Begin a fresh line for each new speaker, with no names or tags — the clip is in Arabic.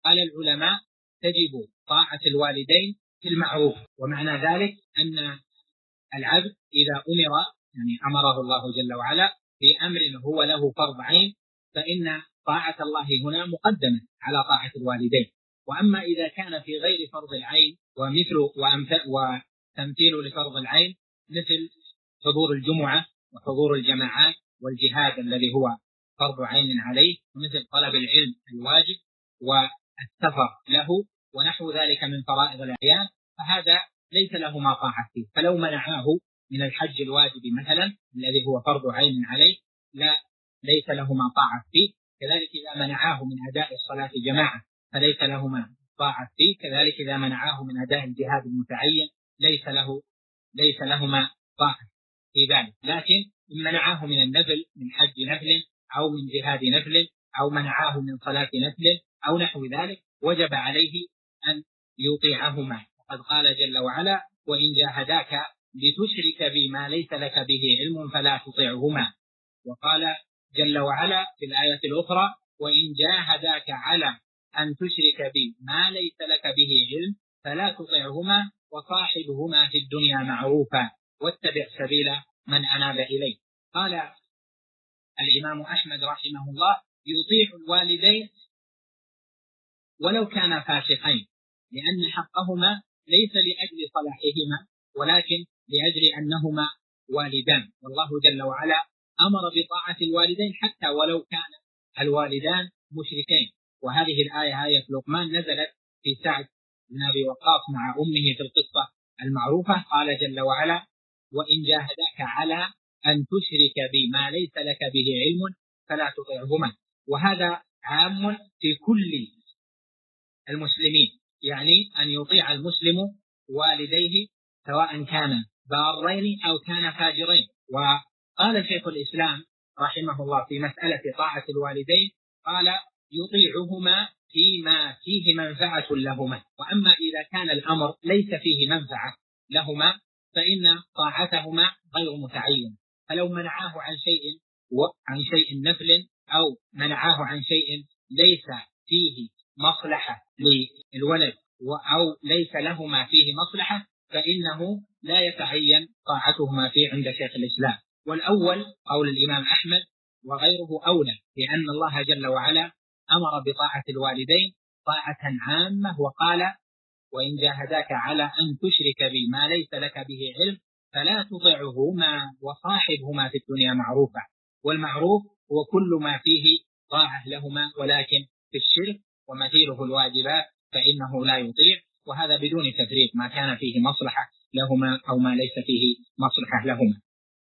قال العلماء تجب طاعة الوالدين في المعروف، ومعنى ذلك أن العبد إذا أمر يعني أمره الله جل وعلا بأمر هو له فرض عين فإن طاعة الله هنا مقدمة على طاعة الوالدين. وأما إذا كان في غير فرض العين وتمثيل لفرض العين مثل حضور الجمعة وحضور الجماعات والجهاد الذي هو فرض عين عليه، ومثل طلب العلم الواجب والسفر له ونحو ذلك من فرائض الأعيان، فهذا ليس له ما طاعة فيه. فلو منعاه من الحج الواجب مثلا الذي هو فرض عين عليه ليس له ما طاعة فيه. كذلك إذا منعاه من أداء الصلاة جماعة فليس له ما طاعة فيه. كذلك إذا منعاه من أداء الجهاد المتعين ليس له ما طاعة في ذلك. لكن إن منعاه من النفل، من حج نفل أو من جهاد نفل، أو منعاه من صلاة نفل أو نحو ذلك، وجب عليه أن يطيعهما. وقد قال جل وعلا: وإن جاهداك لتشرك بي ما ليس لك به علم فلا تطيعهما. وقال جل وعلا في الآية الأخرى: وإن جاهداك على أن تشرك بي ما ليس لك به علم فلا تطيعهما وصاحبهما في الدنيا معروفا واتبع سبيل من أناب إليه. قال الإمام أحمد رحمه الله: يطيع الوالدين ولو كانا فاسقين، لأن حقهما ليس لأجل صلاحهما ولكن لأجل أنهما والدان، والله جل وعلا أمر بطاعة الوالدين حتى ولو كان الوالدان مشركين. وهذه الآية آية لقمان نزلت في سعد بن أبي وقاص مع أمه في القصة المعروفة. قال جل وعلا: وإن جاهداك على أن تشرك بي ما ليس لك به علم فلا تطعهما. وهذا عام في كل المسلمين، يعني أن يطيع المسلم والديه سواء كان بارين أو كان فاجرين. وقال شيخ الإسلام رحمه الله في مسألة طاعة الوالدين قال: يطيعهما فيما فيه منفعة لهما، وأما إذا كان الأمر ليس فيه منفعة لهما فإن طاعتهما غير متعينة. فلو منعاه عن شيء نفل أو منعاه عن شيء ليس فيه مصلحة للولد أو ليس لهما فيه مصلحة فإنه لا يتعين طاعتهما فيه عند شيخ الإسلام. والأول قول الإمام أحمد وغيره أولى، لأن الله جل وعلا أمر بطاعة الوالدين طاعة عامة، وقال: وإن جاهداك على أن تشرك بي ما ليس لك به علم فلا تطعهما وصاحبهما في الدنيا معروفا. والمعروف هو كل ما فيه طاعة لهما، ولكن في الشرك ومثيله الواجبات فإنه لا يطيع، وهذا بدون تفريق ما كان فيه مصلحة لهما أو ما ليس فيه مصلحة لهما.